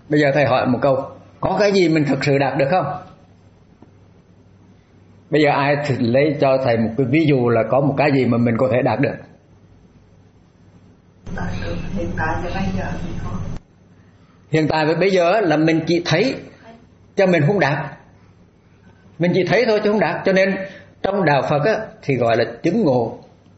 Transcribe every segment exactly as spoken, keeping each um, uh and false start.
Bây giờ thầy hỏi một câu, có cái gì mình thực sự đạt được không? Bây giờ ai lấy cho thầy một cái ví dụ là có một cái gì mà mình có thể đạt được? Hiện tại và bây giờ thì có. Hiện tại với bây giờ là mình chỉ thấy cho mình không đạt. Mình chỉ thấy thôi chứ không đạt. Cho nên trong đạo Phật á, thì gọi là chứng ngộ.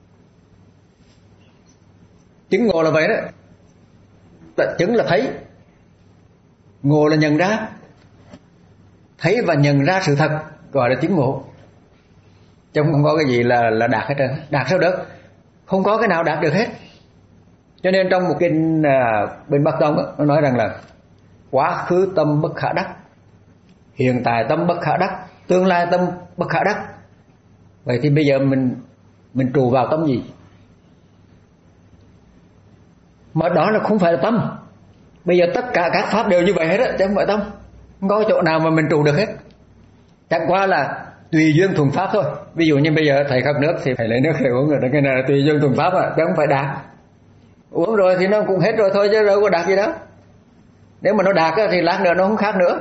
Chứng ngộ là vậy đó. Chứng là thấy, ngộ là nhận ra. Thấy và nhận ra sự thật gọi là chứng ngộ. Chứ không có cái gì là là đạt hết trơn. Đạt sao được? Không có cái nào đạt được hết. Cho nên trong một kinh à, bên Bắc Tông nó nói rằng là quá khứ tâm bất khả đắc, hiện tại tâm bất khả đắc, tương lai tâm bất khả đắc. Vậy thì bây giờ mình mình trụ vào tâm gì? Mà đó là không phải là tâm. Bây giờ tất cả các pháp đều như vậy hết á, chứ không phải tâm. Không có chỗ nào mà mình trụ được hết. Chẳng qua là tùy duyên thuần pháp thôi. Ví dụ như bây giờ thầy khát nước thì phải lấy nước để uống rồi. Cái này là tùy duyên thuần pháp à, chứ không phải đạt. Uống rồi thì nó cũng hết rồi thôi chứ đâu có đạt gì đâu. Nếu mà nó đạt thì lát nữa nó không khác nữa.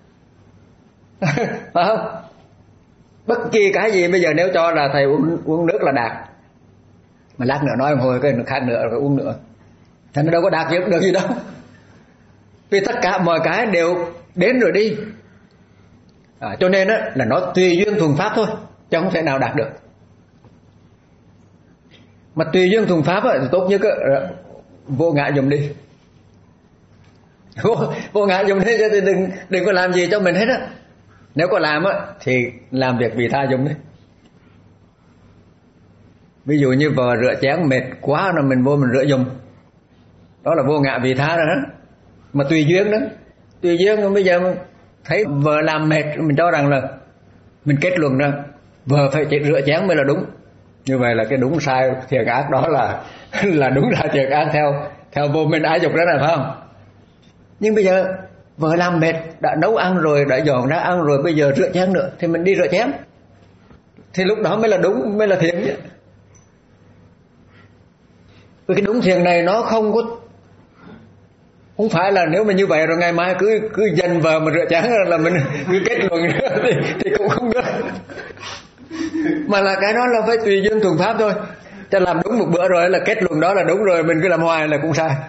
Phải không? Bất kỳ cái gì bây giờ nếu cho là thầy uống, uống nước là đạt, mà lát nữa nói hồi cái khác nữa rồi uống nữa, thì nó đâu có đạt được gì đâu. Vì tất cả mọi cái đều đến rồi đi. À, cho nên á, là nó tùy duyên thuần pháp thôi, chứ không thể nào đạt được. Mà tùy duyên thuần pháp á, thì tốt nhất á, vô ngã dùng đi. Vô, vô ngã dùng đi, chứ đừng, đừng có làm gì cho mình hết á. Nếu có làm á, thì làm việc vì tha dùng đi. Ví dụ như vợ rửa chén mệt quá là mình vô mình rửa dùng, đó là vô ngã vì tha rồi đó. Mà tùy duyên đó. Tùy duyên bây giờ thấy vợ làm mệt, mình cho rằng là mình kết luận rằng vợ phải chỉ rửa chén mới là đúng. Như vậy là cái đúng sai thiện ác đó là là đúng ra thiện ác theo theo vô minh ái dục đó là phải không? Nhưng bây giờ vợ làm mệt, đã nấu ăn rồi, đã dọn ra ăn rồi, bây giờ rửa chén nữa thì mình đi rửa chén, thì lúc đó mới là đúng, mới là thiện chứ. Vì cái đúng thiện này nó không có, không phải là nếu mà như vậy rồi ngày mai cứ cứ dành vợ mà rửa chén là mình cứ kết luận thì, thì cũng không được. Mà là cái đó là phải tùy duyên thuần pháp thôi. Cho làm đúng một bữa rồi là kết luận đó là đúng rồi, mình cứ làm hoài là cũng sai.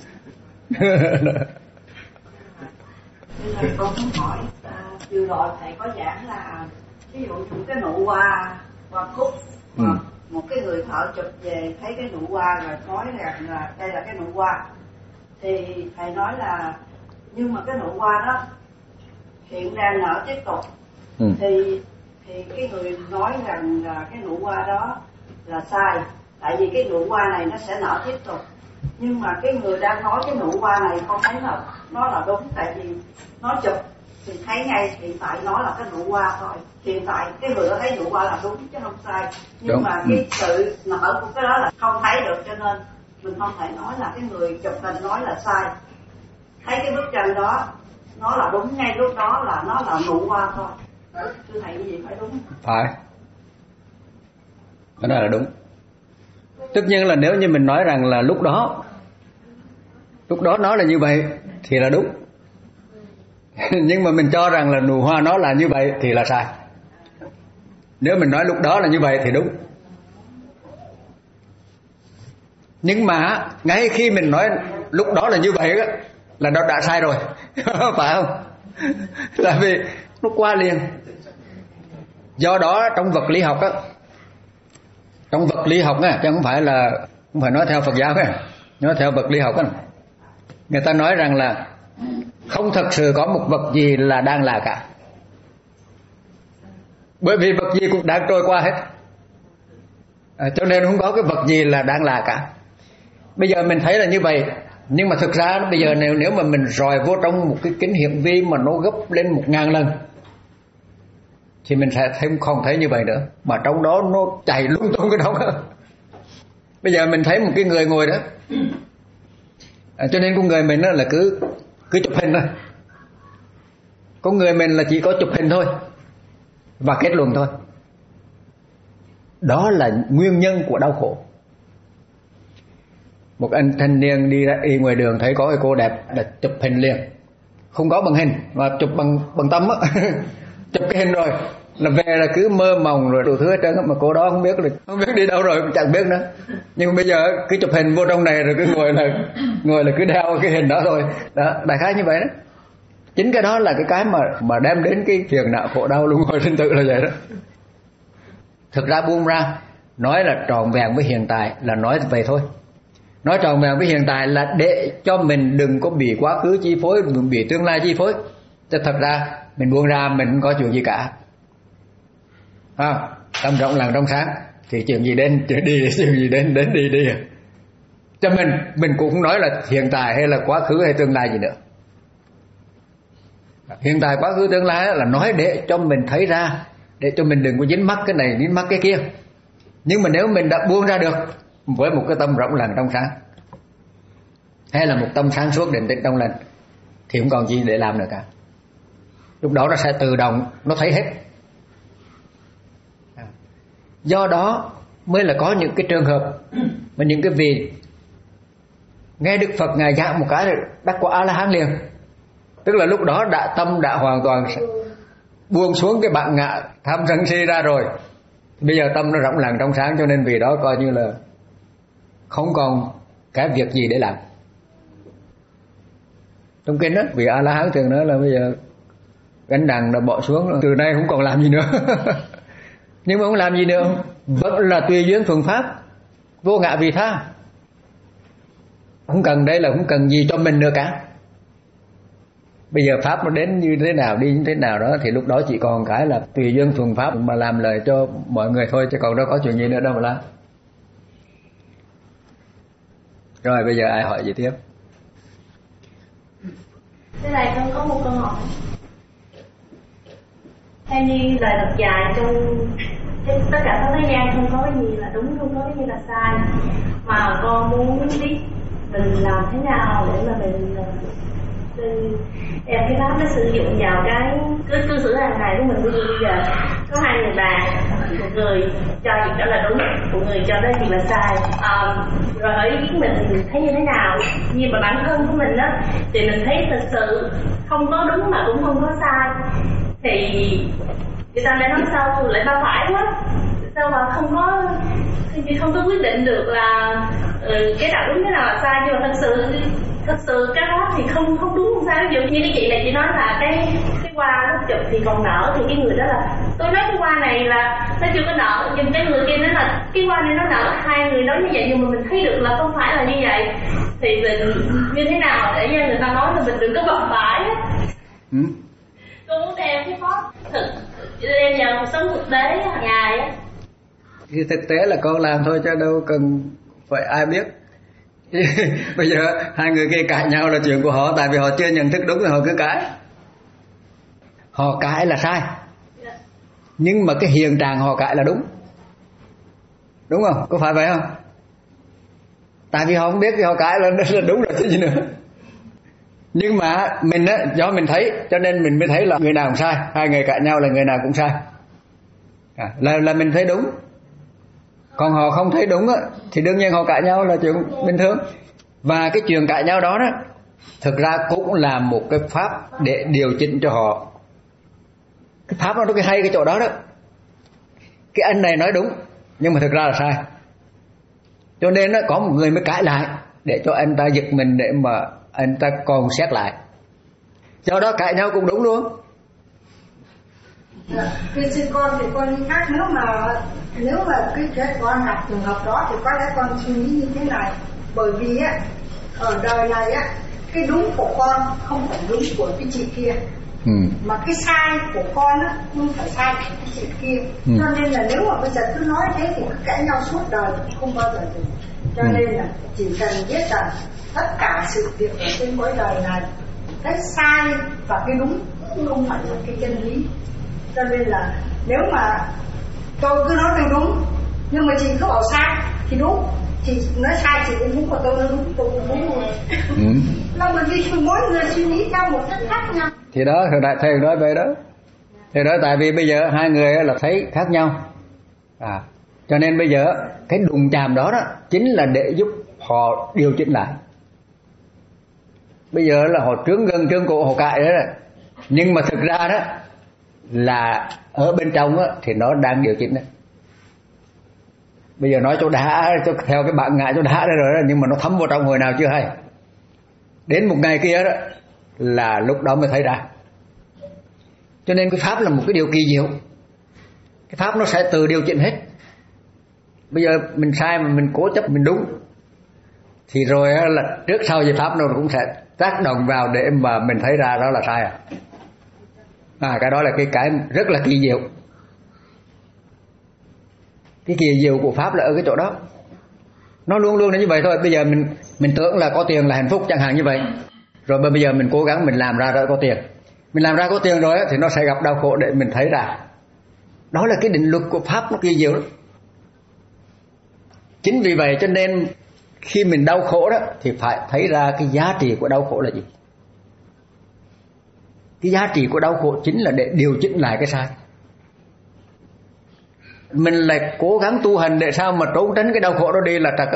Thầy con muốn hỏi, à, vừa rồi thầy có giảng là ví dụ những cái nụ hoa hoa cúc, ừ. một cái người thợ chụp về thấy cái nụ hoa rồi nói rằng là đây là cái nụ hoa, thì thầy nói là nhưng mà cái nụ hoa đó hiện đang nở tiếp tục, ừ. thì thì cái người nói rằng là cái nụ hoa đó là sai, tại vì cái nụ hoa này nó sẽ nở tiếp tục. Nhưng mà cái người đang nói cái nụ hoa này không thấy là nó là đúng, tại vì nó chụp thì thấy ngay hiện tại nó là cái nụ hoa thôi. Hiện tại cái người đó thấy nụ hoa là đúng chứ không sai. Nhưng đúng. Mà cái ừ. sự nở của cái đó là không thấy được, cho nên mình không thể nói là cái người chụp hình nói là sai. Thấy cái bức tranh đó nó là đúng ngay lúc đó là nó là nụ hoa thôi. Thưa thầy cái gì phải đúng? Phải. Cái đó là đúng. Tất nhiên là nếu như mình nói rằng là lúc đó lúc đó nó là như vậy thì là đúng. Nhưng mà mình cho rằng là nụ hoa nó là như vậy thì là sai. Nếu mình nói lúc đó là như vậy thì đúng. Nhưng mà ngay khi mình nói lúc đó là như vậy đó, là nó đã sai rồi. Phải không? Là vì nó qua liền. Do đó trong vật lý học á, trong vật lý học á, chứ không phải là không phải nói theo Phật giáo á, nói theo vật lý học á, người ta nói rằng là không thật sự có một vật gì là đang là cả, bởi vì vật gì cũng đang trôi qua hết, à, cho nên không có cái vật gì là đang là cả. Bây giờ mình thấy là như vậy, nhưng mà thực ra bây giờ nếu nếu mà mình rọi vô trong một cái kính hiển vi mà nó gấp lên một ngàn lần thì mình sẽ thấy không thấy như vậy nữa, mà trong đó nó chạy lung tung cái đó. Bây giờ mình thấy một cái người ngồi đó, à, cho nên con người mình là cứ cứ chụp hình thôi. Con người mình là chỉ có chụp hình thôi và kết luận thôi. Đó là nguyên nhân của đau khổ. Một anh thanh niên đi ra đi ngoài đường thấy có cái cô đẹp là chụp hình liền, không có bằng hình mà chụp bằng bằng tâm á. Chụp cái hình rồi là về là cứ mơ mộng rồi đủ thứ hết trơn, mà cô đó không biết là không biết đi đâu rồi cũng chẳng biết nữa. Nhưng mà bây giờ cứ chụp hình vô trong này rồi cứ ngồi là ngồi là cứ đeo cái hình đó thôi. Đó, đại khái như vậy đó. Chính cái đó là cái cái mà mà đem đến cái phiền não khổ đau luân hồi sinh tử là vậy đó. Thực ra buông ra nói là tròn vẹn với hiện tại là nói vậy thôi. Nói tròn vẹn với hiện tại là để cho mình đừng có bị quá khứ chi phối, đừng bị tương lai chi phối. Chứ thật ra mình buông ra mình không có chuyện gì cả. À, tâm rộng lặng trong sáng thì chuyện gì đến chuyện đi, chuyện gì đến đến đi đi. Cho mình mình cũng không nói là hiện tại hay là quá khứ hay tương lai gì nữa. Hiện tại quá khứ tương lai là nói để cho mình thấy ra, để cho mình đừng có dính mắc cái này dính mắc cái kia. Nhưng mà nếu mình đã buông ra được với một cái tâm rộng lặng trong sáng, hay là một tâm sáng suốt định tĩnh trong lành, thì không còn gì để làm nữa cả. Lúc đó nó sẽ tự động nó thấy hết. Do đó mới là có những cái trường hợp mà những cái vị nghe Đức Phật ngài giảng một cái đắc quả A La Hán liền. Tức là lúc đó đã tâm đã hoàn toàn buông xuống cái bản ngã tham sân si ra rồi. Bây giờ tâm nó rộng lặng trong sáng, cho nên vì đó coi như là không còn cái việc gì để làm. Trong kinh đó vị A La Hán thường nói là bây giờ gánh nặng đã bỏ xuống, từ nay không còn làm gì nữa. Nhưng mà không làm gì nữa, vẫn là tùy duyên thuận pháp, vô ngã vị tha. Không cần đây là không cần gì cho mình nữa cả. Bây giờ pháp nó đến như thế nào, đi như thế nào đó, thì lúc đó chỉ còn cái là tùy duyên thuận pháp mà làm lời cho mọi người thôi, chứ còn đâu có chuyện gì nữa đâu mà làm. Rồi bây giờ ai hỏi gì tiếp? Thế này con có một câu hỏi. Theo như lời Phật dạy trong tất cả các thế gian không có cái gì là đúng, không có cái gì là sai, mà con muốn biết mình làm thế nào để mà mình mình đem cái pháp nó sử dụng vào cái cư cư xử hàng ngày của mình. Ví dụ bây giờ có hai người bạn, một người cho việc đó là đúng, một người cho đó gì là sai, à, rồi ở ý kiến mình thấy như thế nào. Nhưng mà bản thân của mình á thì mình thấy thật sự không có đúng mà cũng không có sai, thì người ta lại nói sao lại ba phải quá, sao mà không có không có quyết định được là ừ, cái nào đúng cái nào là sai. Nhưng mà thật sự thật sự cái đó thì không không đúng không sai. Ví dụ như cái chị này chị nói là cái cái hoa lúc chụp thì còn nở, thì cái người đó là tôi nói cái hoa này là nó chưa có nở, nhưng cái người kia nói là cái hoa này nó nở. Hai người nói như vậy nhưng mà mình thấy được là không phải là như vậy, thì mình như thế nào để cho người ta nói là mình đừng có bập bãi. Ừ. Tôi muốn đem cái pháp thực đem vào cuộc sống thực tế hàng ngày á. Thì thực tế là con làm thôi chứ đâu cần phải ai biết. Bây giờ hai người kia cãi nhau là chuyện của họ, tại vì họ chưa nhận thức đúng thì họ cứ cãi. Họ cãi là sai, nhưng mà cái hiện trạng họ cãi là đúng, đúng không? Có phải vậy không? Tại vì họ không biết thì họ cãi là, là đúng rồi chứ gì nữa. Nhưng mà mình á, do mình thấy cho nên mình mới thấy là người nào cũng sai. Hai người cãi nhau là người nào cũng sai, à, là là mình thấy đúng. Còn họ không thấy đúng á, thì đương nhiên họ cãi nhau là chuyện bình thường. Và cái chuyện cãi nhau đó đó thực ra cũng là một cái pháp để điều chỉnh cho họ. Cái pháp nó cái hay cái chỗ đó đó, cái anh này nói đúng nhưng mà thực ra là sai, cho nên nó có một người mới cãi lại để cho anh ta giật mình, để mà anh ta còn xét lại. Do đó cãi nhau cũng đúng luôn. Thưa sư con thì con khác, nếu mà nếu mà cái cái con gặp trường hợp đó thì có lẽ con suy nghĩ như thế này. Bởi vì á ở đời này á, cái đúng của con không phải đúng của cái chị kia, ừ. mà cái sai của con á không phải sai của cái chị kia, ừ. cho nên là nếu mà bây giờ cứ nói thế thì cứ cãi nhau suốt đời không bao giờ được. Cho ừ. nên là chỉ cần biết rằng tất cả sự việc ở trên cõi đời này, cái sai và cái đúng không phải là cái chân lý. Cho nên là nếu mà tôi cứ nói tôi đúng nhưng mà chị cứ bảo sai thì đúng, chị nói sai chị cũng đúng, mà tôi nói đúng tôi cũng đúng rồi. Ừ. Là bởi vì mỗi người suy nghĩ theo một cách khác nhau. Thì đó đại thầy nói về đó. Thì đó tại vì bây giờ hai người là thấy khác nhau, à, cho nên bây giờ cái đụng chạm đó đó chính là để giúp họ điều chỉnh lại. bây giờ là họ trướng gân trướng cổ họ cãi đó, nhưng mà thực ra đó là ở bên trong đó, thì nó đang điều chỉnh đó. Bây giờ nói chỗ đá theo cái bạn ngại chỗ đá đó rồi đó, nhưng mà nó thấm vào trong hồi nào chưa hay. Đến một ngày kia đó là lúc đó mới thấy ra. Cho nên cái pháp là một cái điều kỳ diệu. Cái pháp nó sẽ tự điều chỉnh hết. Bây giờ mình sai mà mình cố chấp mình đúng, thì rồi là trước sau gì pháp nó cũng sẽ tác động vào để mà mình thấy ra đó là sai à. À cái đó là cái cái rất là kỳ diệu. Cái kỳ diệu của pháp là ở cái chỗ đó. Nó luôn luôn là như vậy thôi. Bây giờ mình mình tưởng là có tiền là hạnh phúc chẳng hạn như vậy. Rồi bây giờ mình cố gắng mình làm ra đó có tiền. Mình làm ra có tiền rồi thì nó sẽ gặp đau khổ để mình thấy ra. Đó là cái định luật của pháp, nó kỳ diệu lắm. Chính vì vậy cho nên khi mình đau khổ đó thì phải thấy ra cái giá trị của đau khổ là gì. Cái giá trị của đau khổ chính là để điều chỉnh lại cái sai. Mình lại cố gắng tu hành để sao mà trốn tránh cái đau khổ đó đi là trật á.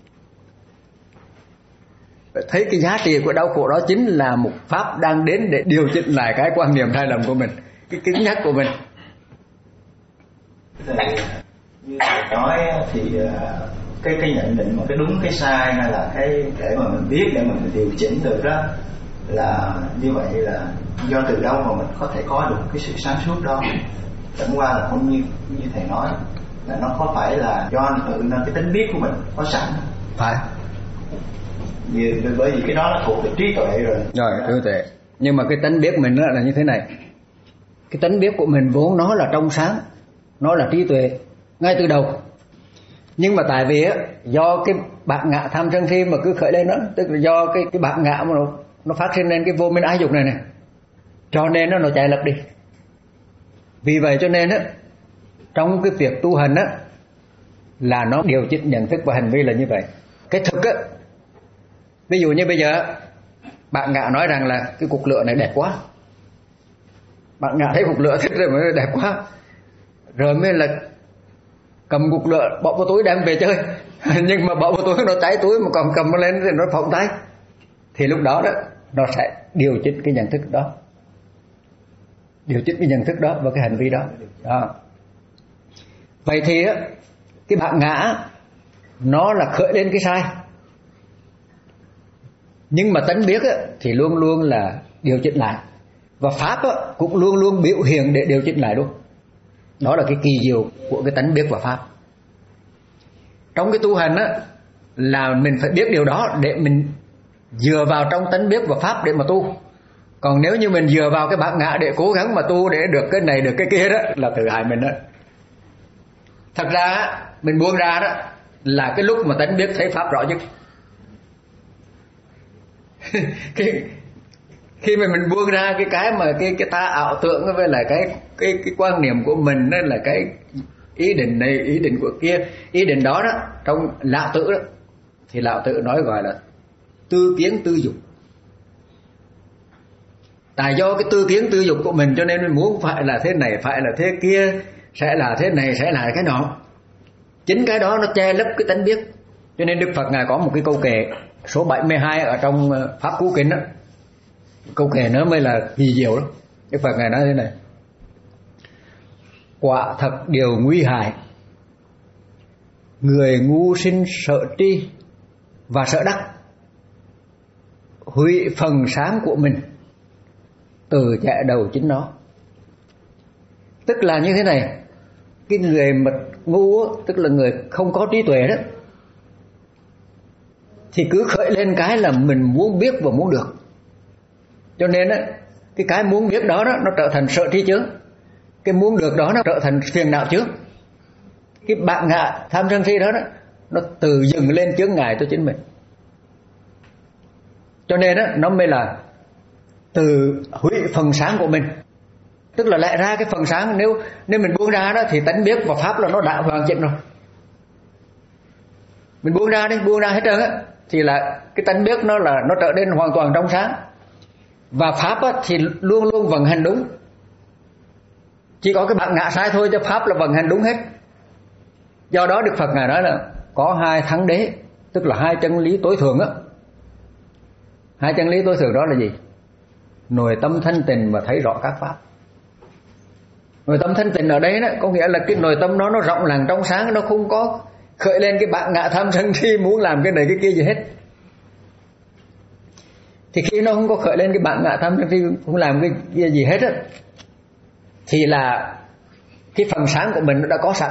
Thấy cái giá trị của đau khổ đó chính là một pháp đang đến để điều chỉnh lại cái quan niệm sai lầm của mình, cái kính nhắc của mình. Thì, như thầy nói thì cái cái nhận định mà cái đúng cái sai hay là cái để mà mình biết để mình điều chỉnh được đó, là như vậy là do từ đâu mà mình có thể có được cái sự sáng suốt đó. Chẳng qua là không như như thầy nói là nó có phải là do tự nó cái tính biết của mình có sẵn phải. Vì, bởi vì cái đó nó thuộc về trí tuệ rồi. Rồi trí tuệ. Nhưng mà cái tánh biết mình đó là như thế này. Cái tánh biết của mình vốn nó là trong sáng, nó là trí tuệ ngay từ đầu. Nhưng mà tại vì á, do cái bản ngã tham sân si mà cứ khởi lên đó, tức là do cái cái bản ngã mà nó, nó phát sinh lên cái vô minh ái dục này này, cho nên nó nó chạy lật đi. Vì vậy cho nên á, trong cái việc tu hành á, là nó điều chỉnh nhận thức và hành vi là như vậy. Cái thực á, ví dụ như bây giờ bạn ngạ nói rằng là cái cục lửa này đẹp quá, bạn ngạ thấy cục lửa thích rồi mới đẹp quá, rồi mới là cầm cục lửa bỏ vào túi đem về chơi. Nhưng mà bỏ vào túi nó cháy túi, mà còn cầm nó lên thì nó phỏng tay. Thì lúc đó đó nó sẽ điều chỉnh cái nhận thức đó, điều chỉnh cái nhận thức đó và cái hành vi đó, đó. Vậy thì á, cái bạn ngã nó là khởi lên cái sai, nhưng mà tánh biết á, thì luôn luôn là điều chỉnh lại. Và pháp á, cũng luôn luôn biểu hiện để điều chỉnh lại luôn. Đó là cái kỳ diệu của cái tánh biết và pháp. Trong cái tu hành á, là mình phải biết điều đó để mình dựa vào trong tánh biết và pháp để mà tu. Còn nếu như mình dựa vào cái bản ngã để cố gắng mà tu để được cái này được cái kia đó, là tự hại mình đó. Thật ra mình buông ra đó là cái lúc mà tánh biết thấy pháp rõ nhất. khi, khi mà mình buông ra cái cái mà cái cái ta ảo tưởng với lại cái cái cái quan niệm của mình, đó là cái ý định này ý định của kia, ý định đó đó trong lão tử đó, thì lão tử nói gọi là tư kiến tư dục. Tại do cái tư kiến tư dục của mình cho nên mình muốn phải là thế này, phải là thế kia, sẽ là thế này, sẽ là cái nọ. Chính cái đó nó che lấp cái tánh biết. Cho nên Đức Phật Ngài có một cái câu kệ số bảy mươi hai ở trong Pháp Cú Kinh đó. Câu kệ nó mới là kỳ diệu đó. Đức Phật Ngài nói thế này: quả thật điều nguy hại, người ngu sinh sợ tri và sợ đắc, hủy phần sáng của mình, từ chạy đầu chính nó. Tức là như thế này, cái người mà ngu á, tức là người không có trí tuệ đó, thì cứ khởi lên cái là mình muốn biết và muốn được. Cho nên á, cái cái muốn biết đó, đó nó trở thành sợ tri chướng. Cái muốn được đó nó trở thành phiền não chướng. Cái bạn ngạ tham sân si đó, đó nó tự dừng lên chướng ngại cho chính mình. Cho nên á, nó mới là từ hủy phần sáng của mình. Tức là lại ra cái phần sáng, nếu nếu mình buông ra đó thì tánh biết và pháp là nó đã hoàn chỉnh rồi. Mình buông ra đi, buông ra hết trơn á, thì là cái tánh biết nó là nó trở nên hoàn toàn trong sáng. Và pháp á, thì luôn luôn vận hành đúng. Chỉ có cái bạn ngã sai thôi, cho pháp là vận hành đúng hết. Do đó Đức Phật Ngài nói là có hai thắng đế, tức là hai chân lý tối thượng á. Hai chân lý tối thượng đó là gì? Nội tâm thanh tịnh và thấy rõ các pháp. Nội tâm thanh tịnh ở đây đó có nghĩa là cái nội tâm đó nó rộng lặng trong sáng, nó không có khởi lên cái bản ngã tham sân si muốn làm cái này cái kia gì hết. Thì khi nó không có khởi lên cái bản ngã tham sân si không làm cái kia gì hết á, thì là cái phần sáng của mình nó đã có sẵn.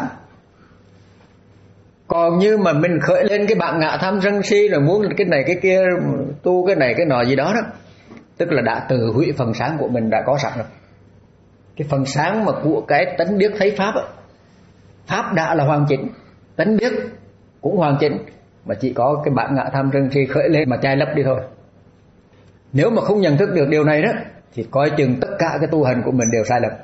Còn như mà mình khởi lên cái bản ngã tham sân si rồi muốn cái này cái kia, tu cái này cái nọ gì đó đó, tức là đã tự hủy phần sáng của mình đã có sẵn rồi. Cái phần sáng mà của cái tánh biết thấy pháp á, pháp đã là hoàn chỉnh, tánh biết cũng hoàn chỉnh, mà chỉ có cái bản ngã tham sân si khởi lên mà chai lấp đi thôi. Nếu mà không nhận thức được điều này đó thì coi chừng tất cả cái tu hành của mình đều sai lầm.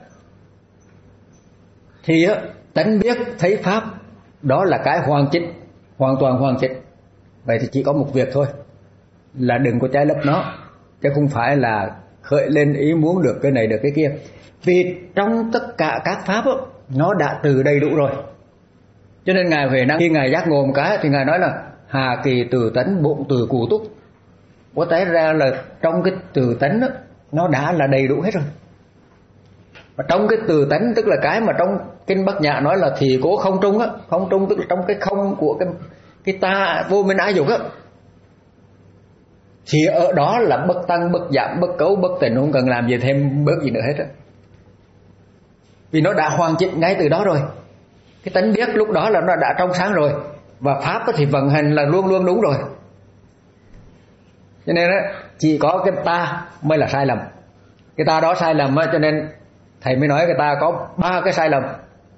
Thì á, tánh biết thấy pháp đó là cái hoàn chỉnh, hoàn toàn hoàn chỉnh. Vậy thì chỉ có một việc thôi, là đừng có trái lấp nó, chứ không phải là khởi lên ý muốn được cái này được cái kia. Vì trong tất cả các pháp đó, nó đã từ đầy đủ rồi. Cho nên Ngài Huệ Năng khi Ngài giác ngộ một cái thì Ngài nói là hà kỳ từ tánh bụng từ cụ túc. Có thấy ra là trong cái từ tánh đó, nó đã là đầy đủ hết rồi. Và trong cái từ tánh tức là cái mà trong kinh Bát Nhã nói là thì cố không trung á, không trung tức là trong cái không của cái cái ta vô minh ái dục á, thì ở đó là bất tăng bất giảm bất cấu bất tịnh, không cần làm gì thêm bớt gì nữa hết á. Vì nó đã hoàn chỉnh ngay từ đó rồi. Cái tánh biết lúc đó là nó đã trong sáng rồi, và pháp thì vận hành là luôn luôn đúng rồi. Cho nên á, chỉ có cái ta mới là sai lầm. Cái ta đó sai lầm á, cho nên thầy mới nói cái ta có ba cái sai lầm.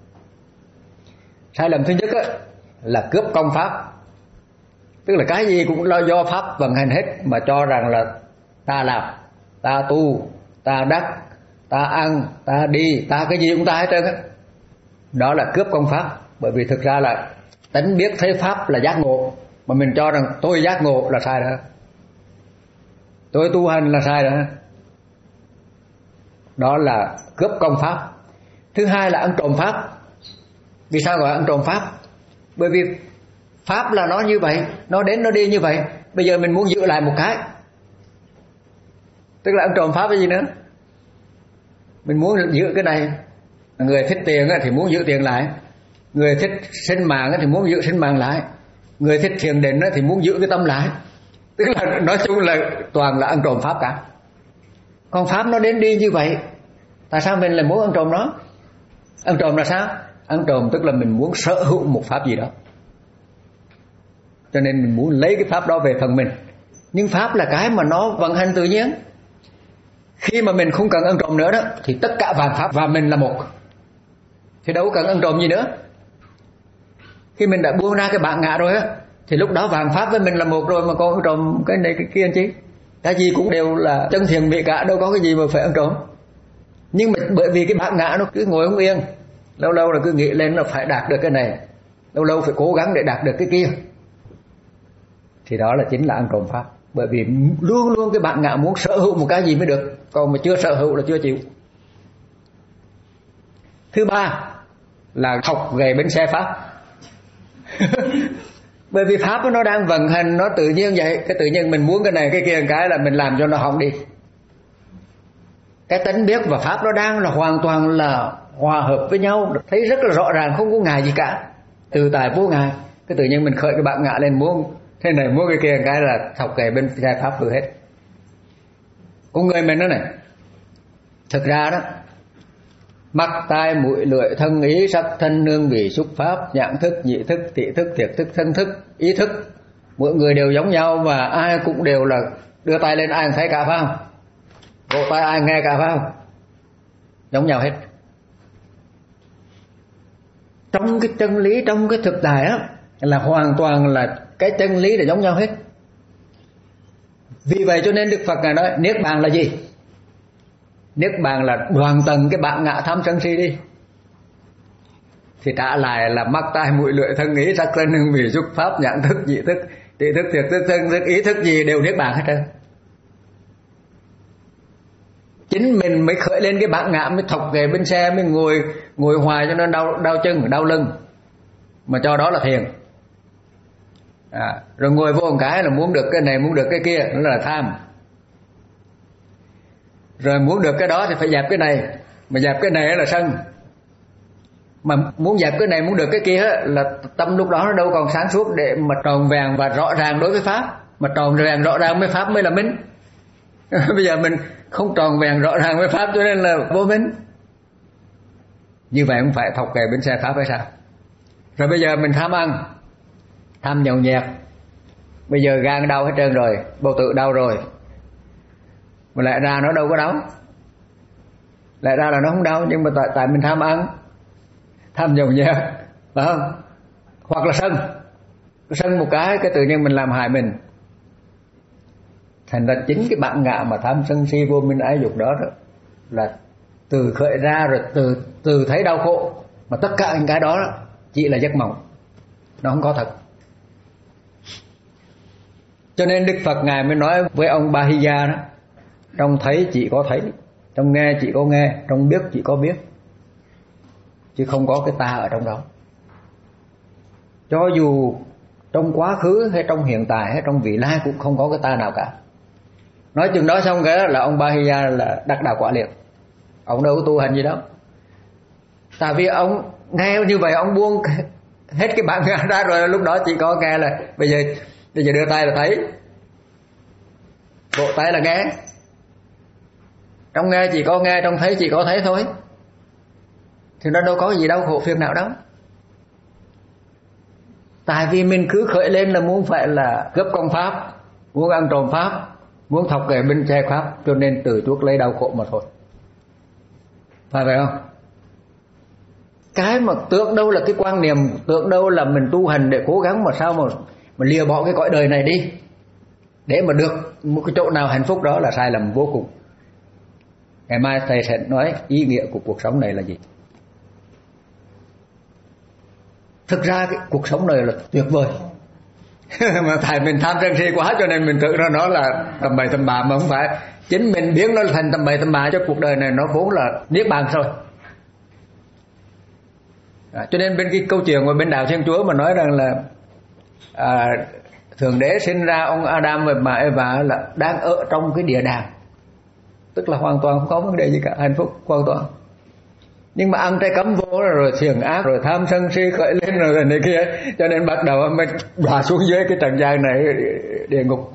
Sai lầm thứ nhất á, là cướp công pháp. Tức là cái gì cũng là do pháp vận hành hết, mà cho rằng là ta làm, ta tu, ta đắc, ta ăn, ta đi, ta cái gì cũng ta hết trơn á. Đó là cướp công pháp. Bởi vì thực ra là tánh biết thấy pháp là giác ngộ, mà mình cho rằng tôi giác ngộ là sai đó, tôi tu hành là sai đó. Đó là cướp công pháp. Thứ hai là ăn trộm pháp. Vì sao gọi ăn trộm pháp? Bởi vì pháp là nó như vậy, nó đến nó đi như vậy. Bây giờ mình muốn giữ lại một cái, tức là ăn trộm pháp cái gì nữa. Mình muốn giữ cái này, người thích tiền thì muốn giữ tiền lại, người thích sinh mạng thì muốn giữ sinh mạng lại, người thích thiền định thì muốn giữ cái tâm lại. Tức là nói chung là toàn là ăn trộm pháp cả. Còn pháp nó đến đi như vậy, tại sao mình lại muốn ăn trộm nó? Ăn trộm là sao? Ăn trộm tức là mình muốn sở hữu một pháp gì đó, cho nên mình muốn lấy cái pháp đó về phần mình. Nhưng pháp là cái mà nó vận hành tự nhiên. Khi mà mình không cần ăn trộm nữa đó, thì tất cả vạn pháp và mình là một, thì đâu cần ăn trộm gì nữa. Khi mình đã buông ra cái bản ngã rồi á, thì lúc đó vạn pháp với mình là một rồi, mà còn ăn trộm cái này cái kia chứ. Cái gì cũng đều là chân thiện mỹ cả, đâu có cái gì mà phải ăn trộm. Nhưng mà bởi vì cái bản ngã nó cứ ngồi không yên, lâu lâu là cứ nghĩ lên là phải đạt được cái này, lâu lâu phải cố gắng để đạt được cái kia, thì đó là chính là ăn trộm pháp. Bởi vì luôn luôn cái bản ngã muốn sở hữu một cái gì mới được, còn mà chưa sở hữu là chưa chịu. Thứ ba là học về bến xe pháp. Bởi vì pháp nó đang vận hành nó tự nhiên vậy, cái tự nhiên mình muốn cái này cái kia cái là mình làm cho nó hỏng đi. Cái tánh biết và pháp nó đang là hoàn toàn là hòa hợp với nhau, thấy rất là rõ ràng, không có ngại gì cả, từ tại vô ngại. Cái tự nhiên mình khởi cái bản ngã lên muốn thế này muốn cái kia cái là thọc kề bên xe pháp vừa hết. Con người mình đó này, thực ra đó, mắt tai mũi lưỡi thân ý sắc thân nương vị xúc pháp nhãn thức nhị thức thị thức thiệt thức thân thức ý thức, mỗi người đều giống nhau và ai cũng đều là đưa tay lên ai cũng thấy cả, phải không? Vỗ tay ai nghe cả, phải không? Giống nhau hết. Trong cái chân lý, trong cái thực tại á, là hoàn toàn là cái chân lý là giống nhau hết. Vì vậy cho nên Đức Phật Ngài nói niết bàn là gì? Niết bàn là hoàn tận cái bản ngã tham sân si đi. Thì trả lại là mắt tai mũi lưỡi thân ý sắc thân hương vị xúc pháp nhãn thức nhị thức thị thức thiệt thức thân thức ý thức gì đều niết bàn hết trơn. Chính mình mới khởi lên cái bản ngã, mới thọc về bên xe, mới ngồi ngồi hoài cho nên đau đau chân đau lưng, mà cho đó là thiền. À, rồi ngồi vô một cái là muốn được cái này muốn được cái kia, đó là tham. Rồi muốn được cái đó thì phải dẹp cái này, mà dẹp cái này là sân. Mà muốn dẹp cái này, muốn được cái kia là tâm lúc đó nó đâu còn sáng suốt để mà tròn vẹn và rõ ràng đối với pháp. Mà tròn vẹn rõ ràng với pháp mới là minh. Bây giờ mình không tròn vẹn rõ ràng với pháp cho nên là vô minh. Như vậy không phải thọc kè bến xe pháp hay sao? Rồi bây giờ mình tham ăn, tham nhậu nhẹt, bây giờ gan đau hết trơn rồi, bầu tử đau rồi, mà lại ra nó đâu có đau, lại ra là nó không đau, nhưng mà tại, tại mình tham ăn, tham nhậu nhẹt, phải không? Hoặc là sân, sân một cái cái tự nhiên mình làm hại mình. Thành ra chính cái bản ngã mà tham sân si vô minh ái dục đó, đó là từ khởi ra rồi từ từ thấy đau khổ, mà tất cả những cái đó, đó chỉ là giấc mộng, nó không có thật. Cho nên Đức Phật Ngài mới nói với ông Bahiya đó, trong thấy chỉ có thấy, trong nghe chỉ có nghe, trong biết chỉ có biết, chứ không có cái ta ở trong đó. Cho dù trong quá khứ hay trong hiện tại hay trong vị lai cũng không có cái ta nào cả. Nói chừng đó xong cái đó là ông Bahiya là đắc đạo quả liền. Ông đâu có tu hành gì đâu. Tại vì ông nghe như vậy ông buông hết cái bản ngã ra rồi, lúc đó chỉ có nghe là bây giờ bây giờ đưa tay là thấy, bộ tay là nghe, trong nghe chỉ có nghe, trong thấy chỉ có thấy thôi, thì nó đâu có gì đau khổ phiền não đâu. Tại vì mình cứ khởi lên là muốn phải là cướp công pháp, muốn ăn trộm pháp, muốn thọc kẻ bên che pháp, cho nên từ chuốc lấy đau khổ mà thôi, phải vậy không? Cái mà tưởng đâu là cái quan niệm, tưởng đâu là mình tu hành để cố gắng mà sao mà mà lìa bỏ cái cõi đời này đi để mà được một cái chỗ nào hạnh phúc, đó là sai lầm vô cùng. Ngày mai thầy sẽ nói ý nghĩa của cuộc sống này là gì. Thực ra cái cuộc sống này là tuyệt vời. Mà tại mình tham sân si quá cho nên mình tưởng ra nó là tầm bậy tầm bạ, mà không phải. Chính mình biến nó thành tầm bậy tầm bạ, cho cuộc đời này nó vốn là niết bàn rồi. À, cho nên bên cái câu chuyện của bên đạo Thiên Chúa mà nói rằng là à, Thượng Đế sinh ra ông Adam và bà Eva là đang ở trong cái địa đàng, tức là hoàn toàn không có vấn đề gì cả, hạnh phúc hoàn toàn. Nhưng mà ăn trái cấm vô rồi thiền ác, rồi tham sân si khởi lên rồi này kia, cho nên bắt đầu mình đọa xuống dưới cái trần gian này, địa ngục.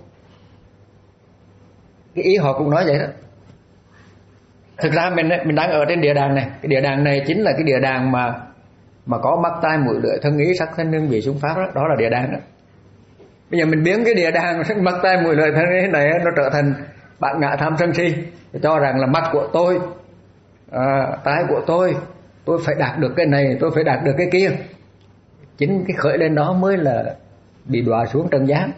Cái ý họ cũng nói vậy đó. Thực ra mình mình đang ở trên địa đàng này, cái địa đàng này chính là cái địa đàng mà mà có mắt tai mũi lưỡi thân ý sắc thân hương vị xúc pháp đó, đó là địa đàng đó. Bây giờ mình biến cái địa đàng mắt tai mũi lưỡi thân ý này nó trở thành bản ngã tham sân si, cho rằng là mắt của tôi, à, tai của tôi, tôi phải đạt được cái này, tôi phải đạt được cái kia. Chính cái khởi lên đó mới là bị đọa xuống trần gian.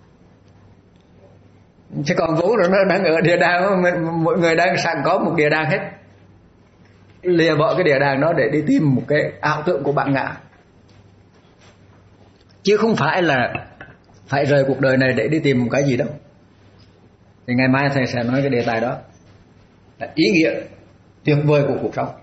Chứ còn vốn rồi nó đang ở địa đàng, mỗi người đang sẵn có một địa đàng hết. Lìa bỏ cái địa đàng đó để đi tìm một cái ảo tưởng của bản ngã, chứ không phải là phải rời cuộc đời này để đi tìm một cái gì đâu. Thì ngày mai thầy sẽ nói cái đề tài đó là ý nghĩa tuyệt vời của cuộc sống.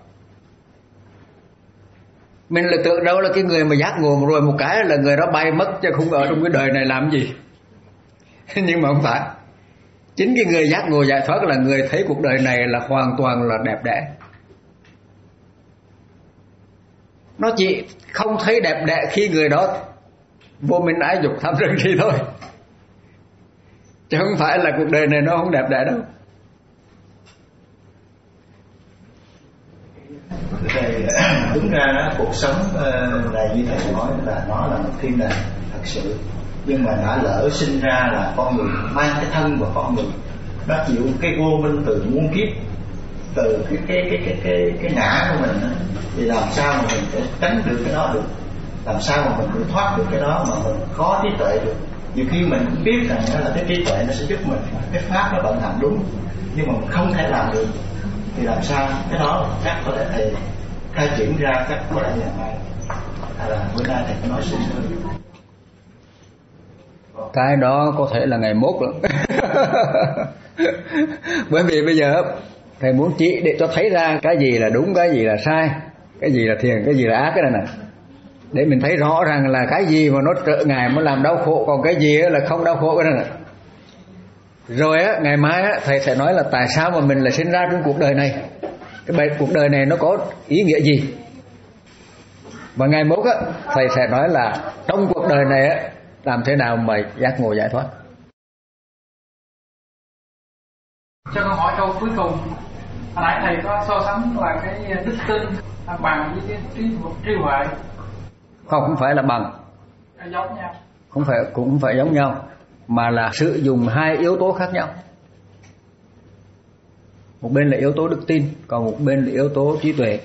Mình lại tưởng đâu là cái người mà giác ngộ rồi một cái là người đó bay mất, chứ không ở trong cái đời này làm gì. Nhưng mà không phải. Chính cái người giác ngộ giải thoát là người thấy cuộc đời này là hoàn toàn là đẹp đẽ. Nó chỉ không thấy đẹp đẽ khi người đó vô minh ái dục tham sân si thôi, chứ không phải là cuộc đời này nó không đẹp đẽ đâu. Đúng ra đó, cuộc sống là như thầy nói là nó là một thiên đàng thật sự, nhưng mà đã lỡ sinh ra là con người mang cái thân của con người, nó chịu cái vô minh từ muôn kiếp, từ cái cái cái cái cái, cái ngã của mình đó. Thì làm sao mà mình sẽ tránh được cái đó được, làm sao mà mình cũng thoát được cái đó mà mình có trí tuệ được. Nhiều khi mình cũng biết rằng là cái trí tuệ nó sẽ giúp mình, cái pháp nó vận hành đúng, nhưng mà mình không thể làm được thì làm sao? Cái đó chắc có thể thầy khai triển ra, chắc có lẽ ngày mai hay là bữa nay thầy có nói sớm hơn. Cái đó có thể là ngày mốt lắm. Bởi vì bây giờ thầy muốn chỉ để cho thấy ra cái gì là đúng, cái gì là sai, cái gì là thiền, cái gì là ác, cái này nè, để mình thấy rõ ràng là cái gì mà nó trợ ngại, nó làm đau khổ, còn cái gì là không đau khổ, cái này nè. Rồi á, ngày mai á, thầy sẽ nói là tại sao mà mình lại sinh ra trong cuộc đời này, cái bài cuộc đời này nó có ý nghĩa gì. Và ngày mốt á, thầy sẽ nói là trong cuộc đời này á, làm thế nào mà giác ngộ giải thoát. Cho con hỏi câu cuối cùng. Hồi nãy thầy có so sánh là cái đức tin bằng với cái trí trí huệ. Không, không phải là bằng, Giống nhau. không phải cũng không phải giống nhau, mà là sử dụng hai yếu tố khác nhau. Một bên là yếu tố đức tin, còn một bên là yếu tố trí tuệ.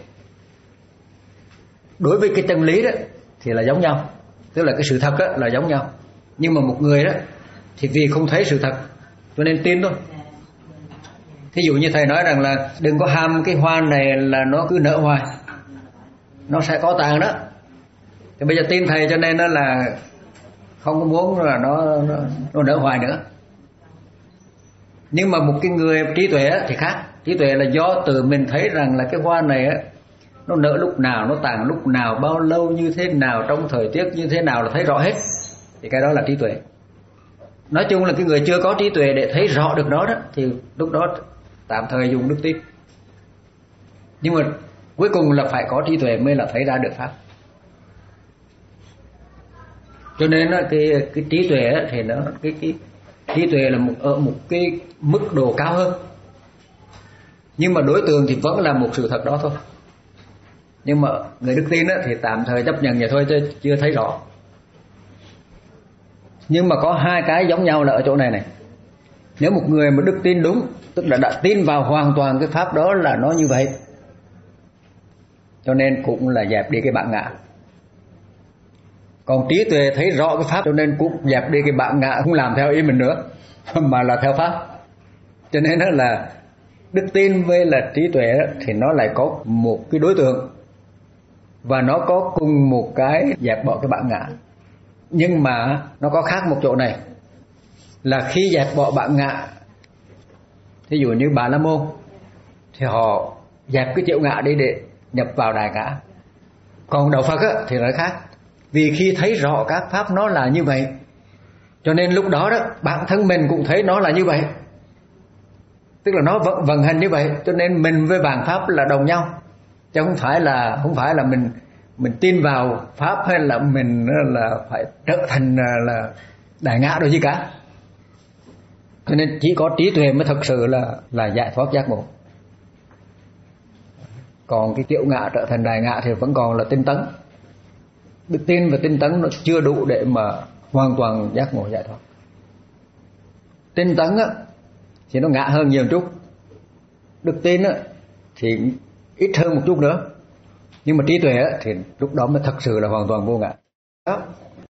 Đối với cái chân lý đó thì là giống nhau, tức là cái sự thật đó là giống nhau. Nhưng mà một người đó thì vì không thấy sự thật cho nên tin thôi. Thí dụ như thầy nói rằng là đừng có ham cái hoa này là nó cứ nở hoài, nó sẽ có tàn đó. Thì bây giờ tin thầy cho nên nó là không có muốn là nó, nó, nó nở hoài nữa. Nhưng mà một cái người trí tuệ thì khác. Trí tuệ là do tự mình thấy rằng là cái hoa này á, nó nở lúc nào, nó tàn lúc nào, bao lâu, như thế nào, trong thời tiết như thế nào là thấy rõ hết. Thì cái đó là trí tuệ. Nói chung là cái người chưa có trí tuệ để thấy rõ được nó đó, thì lúc đó tạm thời dùng đức tin. Nhưng mà cuối cùng là phải có trí tuệ mới là thấy ra được pháp. Cho nên cái cái trí tuệ thì nó cái cái trí tuệ là một ở một cái mức độ cao hơn. Nhưng mà đối tượng thì vẫn là một sự thật đó thôi. Nhưng mà người đức tin thì tạm thời chấp nhận vậy thôi chứ chưa thấy rõ. Nhưng mà có hai cái giống nhau là ở chỗ này này. Nếu một người mà đức tin đúng, tức là đã tin vào hoàn toàn cái pháp đó là nó như vậy, cho nên cũng là dẹp đi cái bản ngã. Còn trí tuệ thấy rõ cái pháp cho nên cũng dẹp đi cái bản ngã, không làm theo ý mình nữa mà là theo pháp. Cho nên đó là đức tin với là trí tuệ thì nó lại có một cái đối tượng và nó có cùng một cái dẹp bỏ cái bản ngã. Nhưng mà nó có khác một chỗ này là khi dẹp bỏ bản ngã, thí dụ như Bà La Môn thì họ dẹp cái triệu ngã đi để nhập vào đại ngã. Còn đạo Phật á, thì nó khác. Vì khi thấy rõ các pháp nó là như vậy, cho nên lúc đó đó bản thân mình cũng thấy nó là như vậy, tức là nó vận, vận hành như vậy, cho nên mình với bản pháp là đồng nhau, chứ không phải là không phải là mình mình tin vào pháp hay là mình là phải trở thành là đại ngã đâu gì cả. Cho nên chỉ có trí tuệ mới thực sự là là giải thoát giác ngộ. Còn cái triệu ngã trở thành đại ngã thì vẫn còn là tinh tấn. Đức tin và tinh tấn nó chưa đủ để mà hoàn toàn giác ngộ giải thoát. Tinh tấn á thì nó ngã hơn nhiều chút, đức tin á thì ít hơn một chút nữa. Nhưng mà trí tuệ á thì lúc đó mới thật sự là hoàn toàn vô ngã. Đó.